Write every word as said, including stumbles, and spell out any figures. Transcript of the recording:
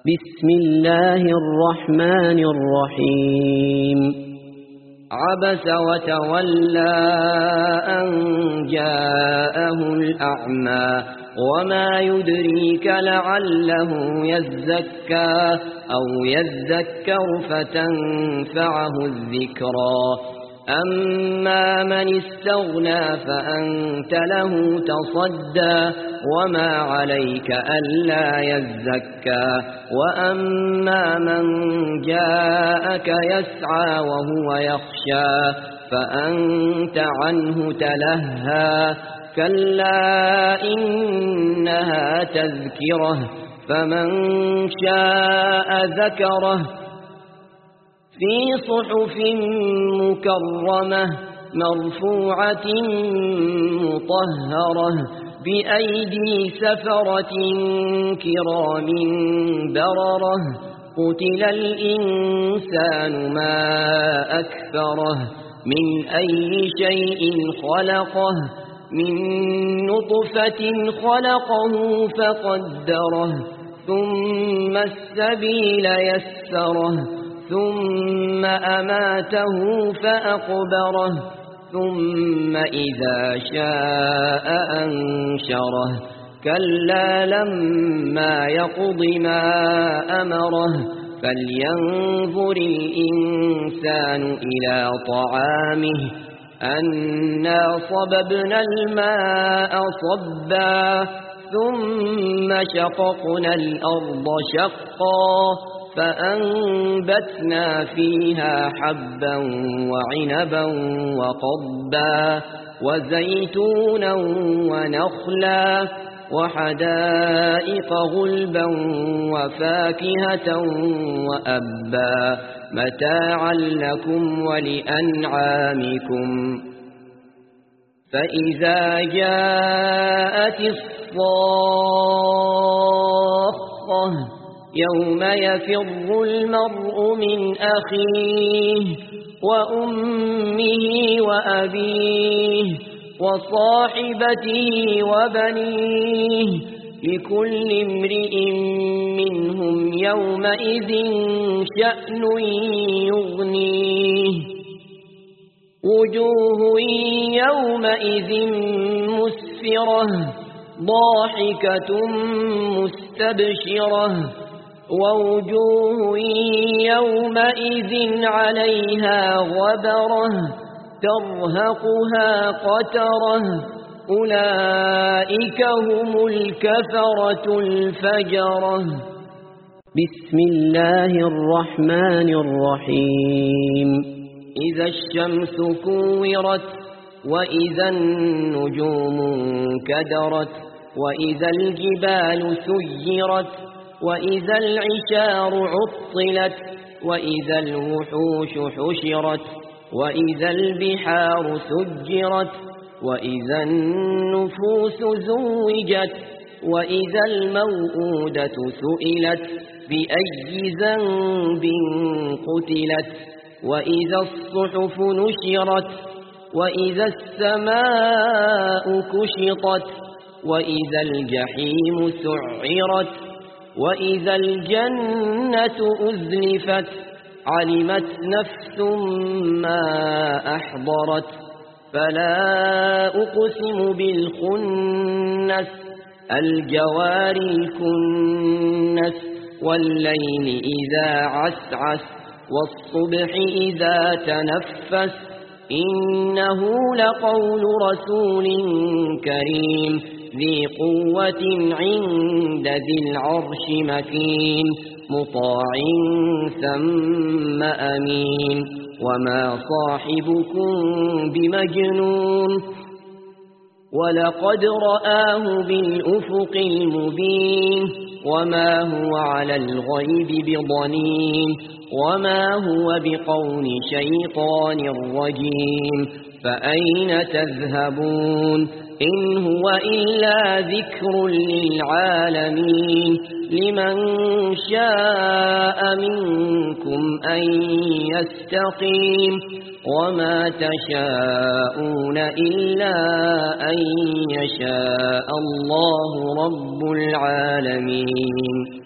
بسم الله الرحمن الرحيم. عبس وتولى أن جاءه الأعمى وما يدريك لعله يزكى أو يذكر فتنفعه الذكرى. أما من استغنى فأنت له تصدى وما عليك ألا يزكى. وأما من جاءك يسعى وهو يخشى فأنت عنه تلهى. كلا إنها تذكرة فمن شاء ذكره في صحف مكرمة مرفوعة مطهرة بأيدي سفرة كرام بررة. قتل الإنسان ما أكفره من أي شيء خلقه من نطفة خلقه فقدره ثم السبيل يسره ثم أماته فأقبره ثم إذا شاء أنشره. كلا لما يقض ما أمره فلينظر الإنسان إلى طعامه أنا صببنا الماء صبا ثم شققنا الأرض شقا فأنبتنا فيها حبا وعنبا وقضبا وزيتونا ونخلا وحدائق غلبا وفاكهة وأبا متاعا لكم ولأنعامكم. فإذا جاءت الصاخة يوم يفر المرء من أخيه وأمه وأبيه وصاحبته وبنيه لكل امرئ منهم يومئذ شأن يغنيه. وجوه يومئذ مسفرة ضاحكة مستبشرة ووجوه يومئذ عليها غبرة ترهقها قترة أولئك هم الكفرة الفجرة. بسم الله الرحمن الرحيم. إذا الشمس كورت وإذا النجوم كدرت وإذا الجبال سيرت وإذا العشار عطلت وإذا الوحوش حشرت وإذا البحار سجرت وإذا النفوس زوجت وإذا الموءودة سئلت بأي ذنب قتلت وإذا الصحف نشرت وإذا السماء كشطت وإذا الجحيم سعرت وإذا الجنة أزلفت علمت نفس ما أحضرت. فلا أقسم بالخنس الجوار الكنس والليل إذا عسعس والصبح إذا تنفس إنه لقول رسول كريم ذي قوة عند ذي العرش مكين مطاع ثم أمين. وما صاحبكم بمجنون ولقد رآه بالأفق المبين وما هو على الغيب بضنين وما هو بقول شيطان رجيم. فأين تذهبون إن هو إلا ذكر للعالمين. لمن شاء منكم أن يستقيم وما تشاءون إلا أن يشاء الله رب العالمين.